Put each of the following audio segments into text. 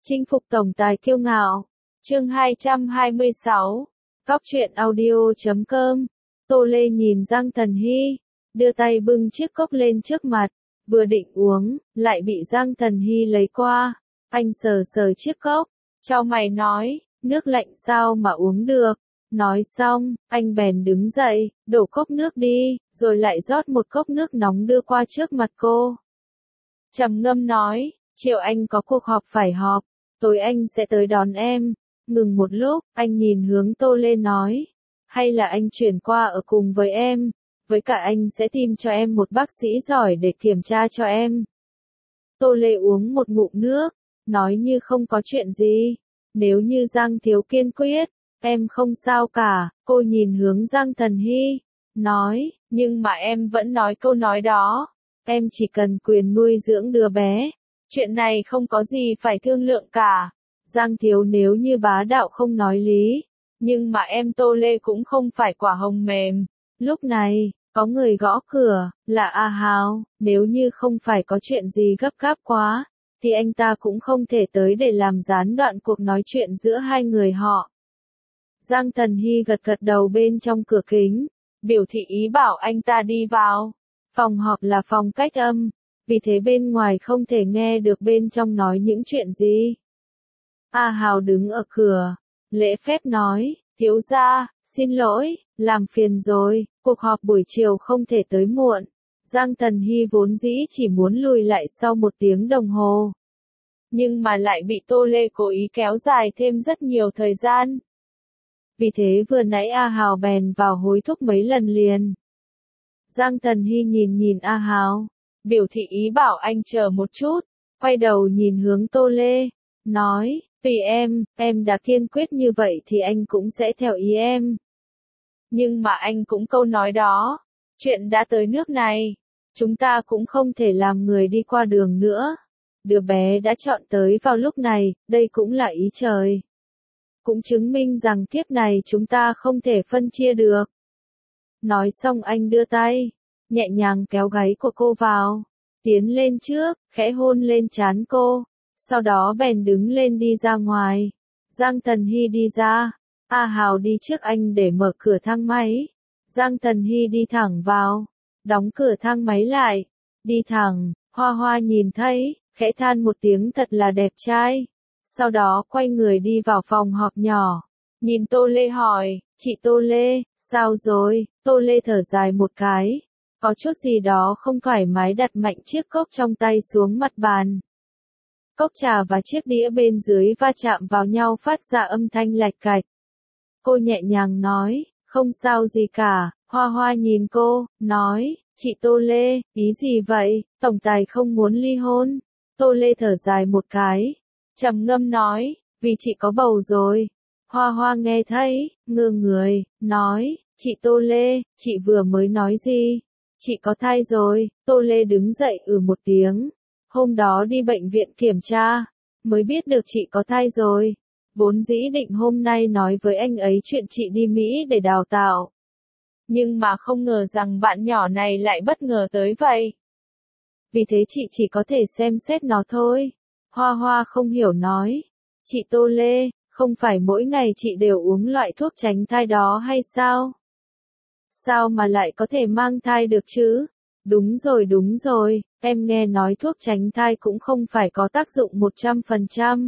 Chinh phục tổng tài kiêu ngạo. Chương 226. Cóc truyện audio.com. Tô Lê nhìn Giang Thần Hy, đưa tay bưng chiếc cốc lên trước mặt, vừa định uống, lại bị Giang Thần Hy lấy qua. Anh sờ sờ chiếc cốc, chau mày nói, nước lạnh sao mà uống được. Nói xong, anh bèn đứng dậy, đổ cốc nước đi, rồi lại rót một cốc nước nóng đưa qua trước mặt cô. Trầm ngâm nói, chiều anh có cuộc họp phải họp, tối anh sẽ tới đón em. Ngừng một lúc, anh nhìn hướng Tô Lê nói, hay là anh chuyển qua ở cùng với em, với cả anh sẽ tìm cho em một bác sĩ giỏi để kiểm tra cho em. Tô Lê uống một ngụm nước, nói như không có chuyện gì, nếu như Giang Thiếu kiên quyết, em không sao cả. Cô nhìn hướng Giang Thần Hy, nói, nhưng mà em vẫn nói câu nói đó, em chỉ cần quyền nuôi dưỡng đứa bé, chuyện này không có gì phải thương lượng cả. Giang Thiếu nếu như bá đạo không nói lý, nhưng mà em Tô Lê cũng không phải quả hồng mềm. Lúc này, có người gõ cửa, là A Hào. Nếu như không phải có chuyện gì gấp gáp quá, thì anh ta cũng không thể tới để làm gián đoạn cuộc nói chuyện giữa hai người họ. Giang Thần Hy gật gật đầu bên trong cửa kính, biểu thị ý bảo anh ta đi vào. Phòng họp là phòng cách âm, vì thế bên ngoài không thể nghe được bên trong nói những chuyện gì. A Hào đứng ở cửa, lễ phép nói, thiếu gia, xin lỗi, làm phiền rồi, cuộc họp buổi chiều không thể tới muộn. Giang Thần Hy vốn dĩ chỉ muốn lùi lại sau 1 tiếng đồng hồ, nhưng mà lại bị Tô Lê cố ý kéo dài thêm rất nhiều thời gian. Vì thế vừa nãy A Hào bèn vào hối thúc mấy lần liền. Giang Thần Hy nhìn A Hào, biểu thị ý bảo anh chờ một chút, quay đầu nhìn hướng Tô Lê, nói, tùy em đã kiên quyết như vậy thì anh cũng sẽ theo ý em. Nhưng mà anh cũng câu nói đó, chuyện đã tới nước này, chúng ta cũng không thể làm người đi qua đường nữa. Đứa bé đã chọn tới vào lúc này, đây cũng là ý trời. Cũng chứng minh rằng kiếp này chúng ta không thể phân chia được. Nói xong anh đưa tay, nhẹ nhàng kéo gáy của cô vào, tiến lên trước, khẽ hôn lên trán cô, sau đó bèn đứng lên đi ra ngoài. Giang Thần Hy đi ra, A Hào đi trước anh để mở cửa thang máy. Giang Thần Hy đi thẳng vào, đóng cửa thang máy lại, đi thẳng. Hoa Hoa nhìn thấy, khẽ than một tiếng thật là đẹp trai. Sau đó quay người đi vào phòng họp nhỏ, nhìn Tô Lê hỏi, chị Tô Lê, sao rồi? Tô Lê thở dài một cái, có chút gì đó không thoải mái đặt mạnh chiếc cốc trong tay xuống mặt bàn. Cốc trà và chiếc đĩa bên dưới va chạm vào nhau phát ra âm thanh lạch cạch. Cô nhẹ nhàng nói, không sao gì cả. Hoa Hoa nhìn cô, nói, chị Tô Lê, ý gì vậy? Tổng tài không muốn ly hôn. Tô Lê thở dài một cái, trầm ngâm nói, vì chị có bầu rồi. Hoa Hoa nghe thấy, ngơ người, nói, chị Tô Lê, chị vừa mới nói gì? Chị có thai rồi. Tô Lê đứng dậy một tiếng. Hôm đó đi bệnh viện kiểm tra, mới biết được chị có thai rồi. Vốn dĩ định hôm nay nói với anh ấy chuyện chị đi Mỹ để đào tạo. Nhưng mà không ngờ rằng bạn nhỏ này lại bất ngờ tới vậy. Vì thế chị chỉ có thể xem xét nó thôi. Hoa Hoa không hiểu nói, chị Tô Lê, không phải mỗi ngày chị đều uống loại thuốc tránh thai đó hay sao? Sao mà lại có thể mang thai được chứ? Đúng rồi, em nghe nói thuốc tránh thai cũng không phải có tác dụng 100%.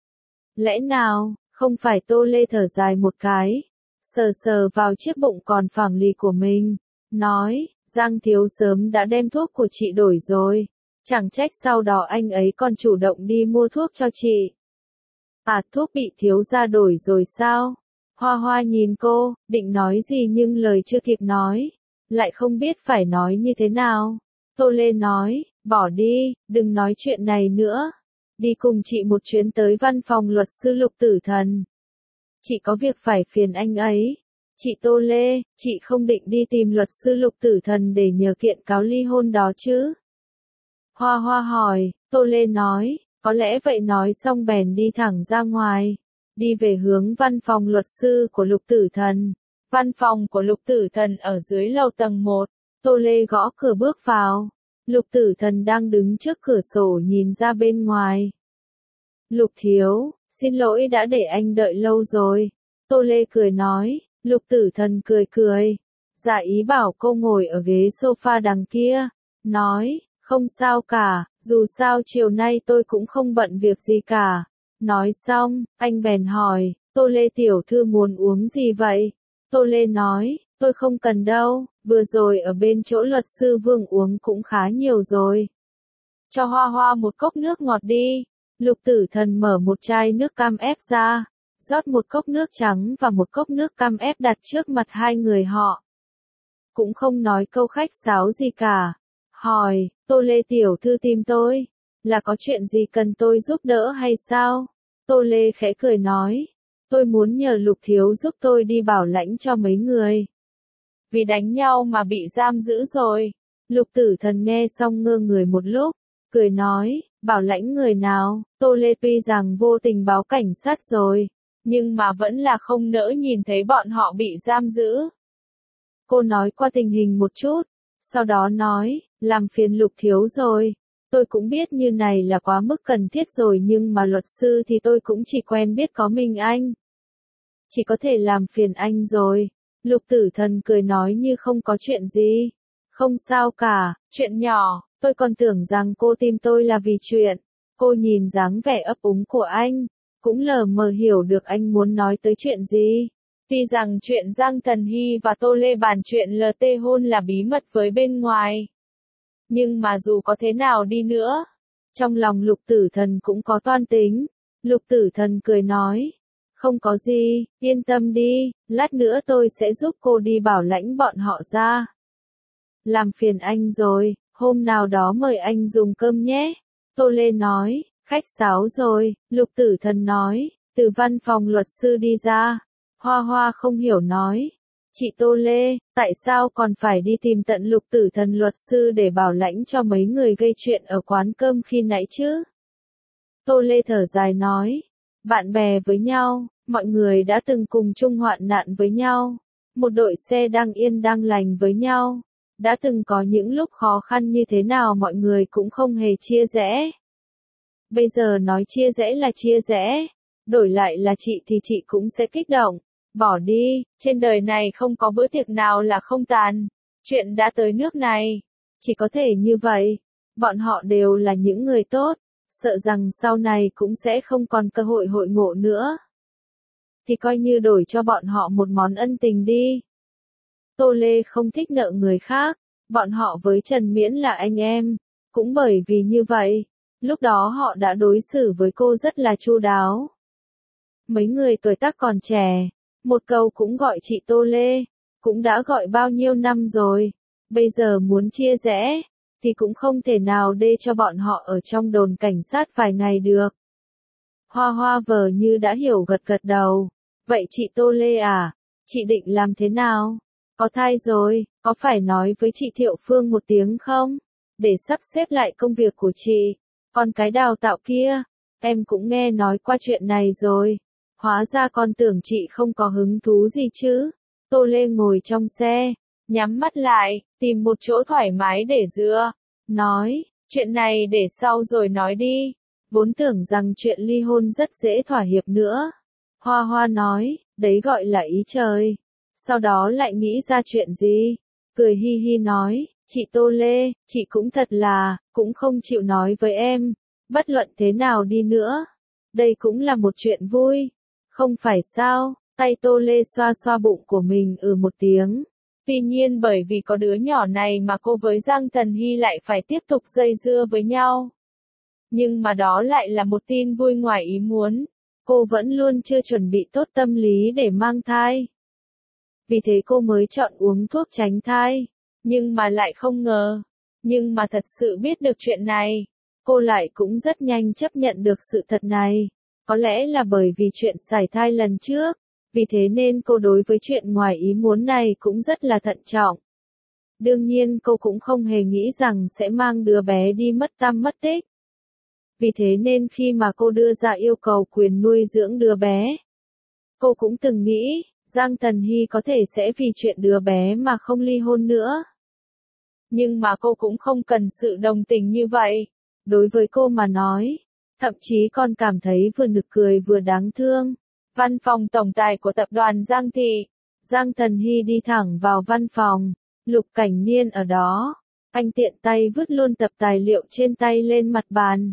Lẽ nào, không phải? Tô Lê thở dài một cái, sờ sờ vào chiếc bụng còn phẳng lì của mình, nói, Giang Thiếu sớm đã đem thuốc của chị đổi rồi, chẳng trách sau đó anh ấy còn chủ động đi mua thuốc cho chị. À, thuốc bị thiếu gia đổi rồi sao? Hoa Hoa nhìn cô, định nói gì nhưng lời chưa kịp nói, lại không biết phải nói như thế nào. Tô Lê nói, bỏ đi, đừng nói chuyện này nữa. Đi cùng chị một chuyến tới văn phòng luật sư Lục Tử Thần. Chị có việc phải phiền anh ấy. Chị Tô Lê, chị không định đi tìm luật sư Lục Tử Thần để nhờ kiện cáo ly hôn đó chứ? Hoa Hoa hỏi. Tô Lê nói, có lẽ vậy. Nói xong bèn đi thẳng ra ngoài, đi về hướng văn phòng luật sư của Lục Tử Thần. Văn phòng của Lục Tử Thần ở dưới lầu tầng 1. Tô Lê gõ cửa bước vào. Lục Tử Thần đang đứng trước cửa sổ nhìn ra bên ngoài. Lục thiếu, xin lỗi đã để anh đợi lâu rồi. Tô Lê cười nói, Lục Tử Thần cười cười. Giả ý bảo cô ngồi ở ghế sofa đằng kia. Nói, không sao cả, dù sao chiều nay tôi cũng không bận việc gì cả. Nói xong, anh bèn hỏi, Tô Lê tiểu thư muốn uống gì vậy? Tô Lê nói, tôi không cần đâu, vừa rồi ở bên chỗ luật sư Vương uống cũng khá nhiều rồi. Cho Hoa Hoa một cốc nước ngọt đi. Lục Tử Thần mở một chai nước cam ép ra, rót một cốc nước trắng và một cốc nước cam ép đặt trước mặt hai người họ. Cũng không nói câu khách sáo gì cả. Hỏi, Tô Lê tiểu thư tìm tôi, là có chuyện gì cần tôi giúp đỡ hay sao? Tô Lê khẽ cười nói, tôi muốn nhờ Lục thiếu giúp tôi đi bảo lãnh cho mấy người. Vì đánh nhau mà bị giam giữ rồi. Lục Tử Thần nghe xong ngơ người một lúc, cười nói, bảo lãnh người nào? Tô Lê tuy rằng vô tình báo cảnh sát rồi, nhưng mà vẫn là không nỡ nhìn thấy bọn họ bị giam giữ. Cô nói qua tình hình một chút, sau đó nói, làm phiền Lục thiếu rồi. Tôi cũng biết như này là quá mức cần thiết rồi nhưng mà luật sư thì tôi cũng chỉ quen biết có mình anh. Chỉ có thể làm phiền anh rồi. Lục Tử Thần cười nói như không có chuyện gì. Không sao cả, chuyện nhỏ, tôi còn tưởng rằng cô tìm tôi là vì chuyện. Cô nhìn dáng vẻ ấp úng của anh, cũng lờ mờ hiểu được anh muốn nói tới chuyện gì. Tuy rằng chuyện Giang Thần Hy và Tô Lê bàn chuyện LT hôn là bí mật với bên ngoài. Nhưng mà dù có thế nào đi nữa, trong lòng Lục Tử Thần cũng có toan tính. Lục Tử Thần cười nói, không có gì, yên tâm đi, lát nữa tôi sẽ giúp cô đi bảo lãnh bọn họ ra. Làm phiền anh rồi, hôm nào đó mời anh dùng cơm nhé. Tô Lê nói, khách sáo rồi. Lục Tử Thần nói, từ văn phòng luật sư đi ra. Hoa Hoa không hiểu nói, chị Tô Lê, tại sao còn phải đi tìm tận Lục Tử Thần luật sư để bảo lãnh cho mấy người gây chuyện ở quán cơm khi nãy chứ? Tô Lê thở dài nói, bạn bè với nhau, mọi người đã từng cùng chung hoạn nạn với nhau, một đội xe đang yên đang lành với nhau, đã từng có những lúc khó khăn như thế nào mọi người cũng không hề chia rẽ. Bây giờ nói chia rẽ là chia rẽ, đổi lại là chị thì chị cũng sẽ kích động. Bỏ đi, trên đời này không có bữa tiệc nào là không tàn. Chuyện đã tới nước này, chỉ có thể như vậy. Bọn họ đều là những người tốt, sợ rằng sau này cũng sẽ không còn cơ hội hội ngộ nữa. Thì coi như đổi cho bọn họ một món ân tình đi. Tô Lê không thích nợ người khác, bọn họ với Trần Miễn là anh em. Cũng bởi vì như vậy, lúc đó họ đã đối xử với cô rất là chu đáo. Mấy người tuổi tác còn trẻ, một câu cũng gọi chị Tô Lê, cũng đã gọi bao nhiêu năm rồi, bây giờ muốn chia rẽ, thì cũng không thể nào để cho bọn họ ở trong đồn cảnh sát vài ngày được. Hoa Hoa vờ như đã hiểu gật gật đầu, vậy chị Tô Lê à, chị định làm thế nào? Có thai rồi, có phải nói với chị Thiệu Phương một tiếng không? Để sắp xếp lại công việc của chị, còn cái đào tạo kia, em cũng nghe nói qua chuyện này rồi. Hóa ra con tưởng chị không có hứng thú gì chứ. Tô Lê ngồi trong xe, nhắm mắt lại, tìm một chỗ thoải mái để dựa. Nói, chuyện này để sau rồi nói đi. Vốn tưởng rằng chuyện ly hôn rất dễ thỏa hiệp nữa. Hoa Hoa nói, đấy gọi là ý trời. Sau đó lại nghĩ ra chuyện gì? Cười hi hi nói, chị Tô Lê, chị cũng thật là, cũng không chịu nói với em. Bất luận thế nào đi nữa, đây cũng là một chuyện vui. Không phải sao? Tay Tô Lê xoa xoa bụng của mình một tiếng. Tuy nhiên bởi vì có đứa nhỏ này mà cô với Giang Thần Hy lại phải tiếp tục dây dưa với nhau. Nhưng mà đó lại là một tin vui ngoài ý muốn. Cô vẫn luôn chưa chuẩn bị tốt tâm lý để mang thai. Vì thế cô mới chọn uống thuốc tránh thai. Nhưng mà lại không ngờ. Nhưng mà thật sự biết được chuyện này, cô lại cũng rất nhanh chấp nhận được sự thật này. Có lẽ là bởi vì chuyện sảy thai lần trước, vì thế nên cô đối với chuyện ngoài ý muốn này cũng rất là thận trọng. Đương nhiên cô cũng không hề nghĩ rằng sẽ mang đứa bé đi mất tăm mất tích. Vì thế nên khi mà cô đưa ra yêu cầu quyền nuôi dưỡng đứa bé, cô cũng từng nghĩ, Giang Thần Hy có thể sẽ vì chuyện đứa bé mà không ly hôn nữa. Nhưng mà cô cũng không cần sự đồng tình như vậy. Đối với cô mà nói, thậm chí còn cảm thấy vừa nực cười vừa đáng thương. Văn phòng tổng tài của tập đoàn Giang Thị. Giang Thần Hy đi thẳng vào văn phòng. Lục Cảnh Niên ở đó. Anh tiện tay vứt luôn tập tài liệu trên tay lên mặt bàn.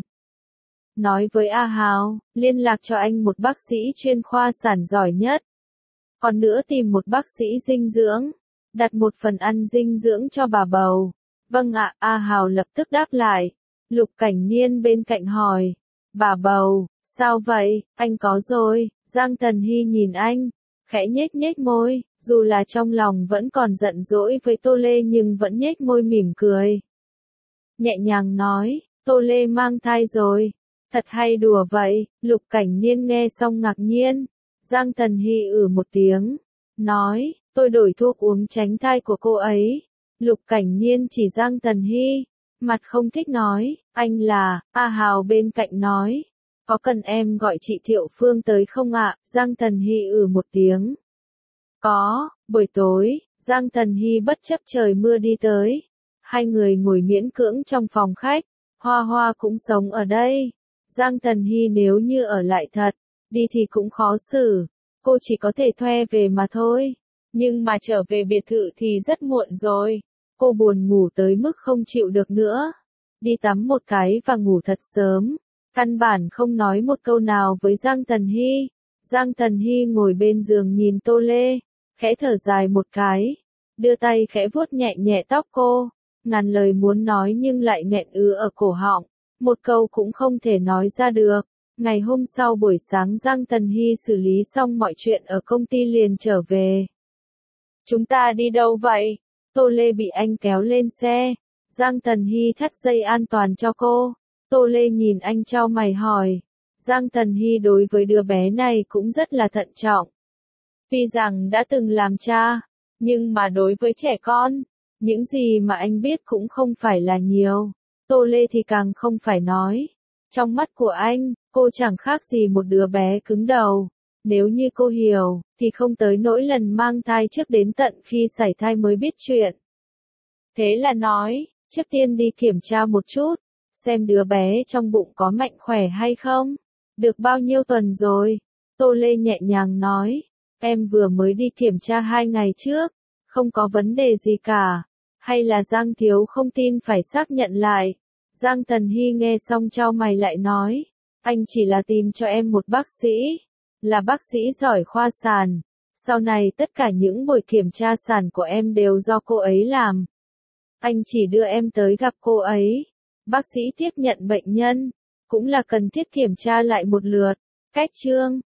Nói với A Hào, liên lạc cho anh một bác sĩ chuyên khoa sản giỏi nhất. Còn nữa tìm một bác sĩ dinh dưỡng. Đặt một phần ăn dinh dưỡng cho bà bầu. Vâng ạ, A Hào lập tức đáp lại. Lục Cảnh Niên bên cạnh hỏi. Bà bầu, sao vậy, anh có rồi. Giang Thần Hy nhìn anh, khẽ nhếch nhếch môi, dù là trong lòng vẫn còn giận dỗi với Tô Lê nhưng vẫn nhếch môi mỉm cười. Nhẹ nhàng nói, Tô Lê mang thai rồi. Thật hay đùa vậy, Lục Cảnh Niên nghe xong ngạc nhiên. Giang Thần Hy một tiếng, nói, tôi đổi thuốc uống tránh thai của cô ấy. Lục Cảnh Niên chỉ Giang Thần Hy, mặt không thích nói, anh là, A Hào bên cạnh nói. Có cần em gọi chị Thiệu Phương tới không ạ? Giang Thần Hy một tiếng. Có, buổi tối, Giang Thần Hy bất chấp trời mưa đi tới. Hai người ngồi miễn cưỡng trong phòng khách, Hoa Hoa cũng sống ở đây. Giang Thần Hy nếu như ở lại thật, đi thì cũng khó xử, cô chỉ có thể thuê về mà thôi. Nhưng mà trở về biệt thự thì rất muộn rồi. Cô buồn ngủ tới mức không chịu được nữa. Đi tắm một cái và ngủ thật sớm. Căn bản không nói một câu nào với Giang Thần Hy. Giang Thần Hy ngồi bên giường nhìn Tô Lê, khẽ thở dài một cái, đưa tay khẽ vuốt nhẹ nhẹ tóc cô, ngàn lời muốn nói nhưng lại nghẹn ứ ở cổ họng, một câu cũng không thể nói ra được. Ngày hôm sau buổi sáng Giang Thần Hy xử lý xong mọi chuyện ở công ty liền trở về. Chúng ta đi đâu vậy? Tô Lê bị anh kéo lên xe. Giang Thần Hy thắt dây an toàn cho cô. Tô Lê nhìn anh chau mày hỏi. Giang Thần Hy đối với đứa bé này cũng rất là thận trọng. Tuy rằng đã từng làm cha, nhưng mà đối với trẻ con, những gì mà anh biết cũng không phải là nhiều. Tô Lê thì càng không phải nói. Trong mắt của anh, cô chẳng khác gì một đứa bé cứng đầu. Nếu như cô hiểu, thì không tới nỗi lần mang thai trước đến tận khi sảy thai mới biết chuyện. Thế là nói, trước tiên đi kiểm tra một chút, xem đứa bé trong bụng có mạnh khỏe hay không. Được bao nhiêu tuần rồi? Tô Lê nhẹ nhàng nói, em vừa mới đi kiểm tra 2 ngày trước, không có vấn đề gì cả. Hay là Giang Thiếu không tin phải xác nhận lại? Giang Thần Hy nghe xong chau mày lại nói, anh chỉ là tìm cho em một bác sĩ, là bác sĩ giỏi khoa sản. Sau này tất cả những buổi kiểm tra sản của em đều do cô ấy làm. Anh chỉ đưa em tới gặp cô ấy. Bác sĩ tiếp nhận bệnh nhân, cũng là cần thiết kiểm tra lại một lượt. Cách chương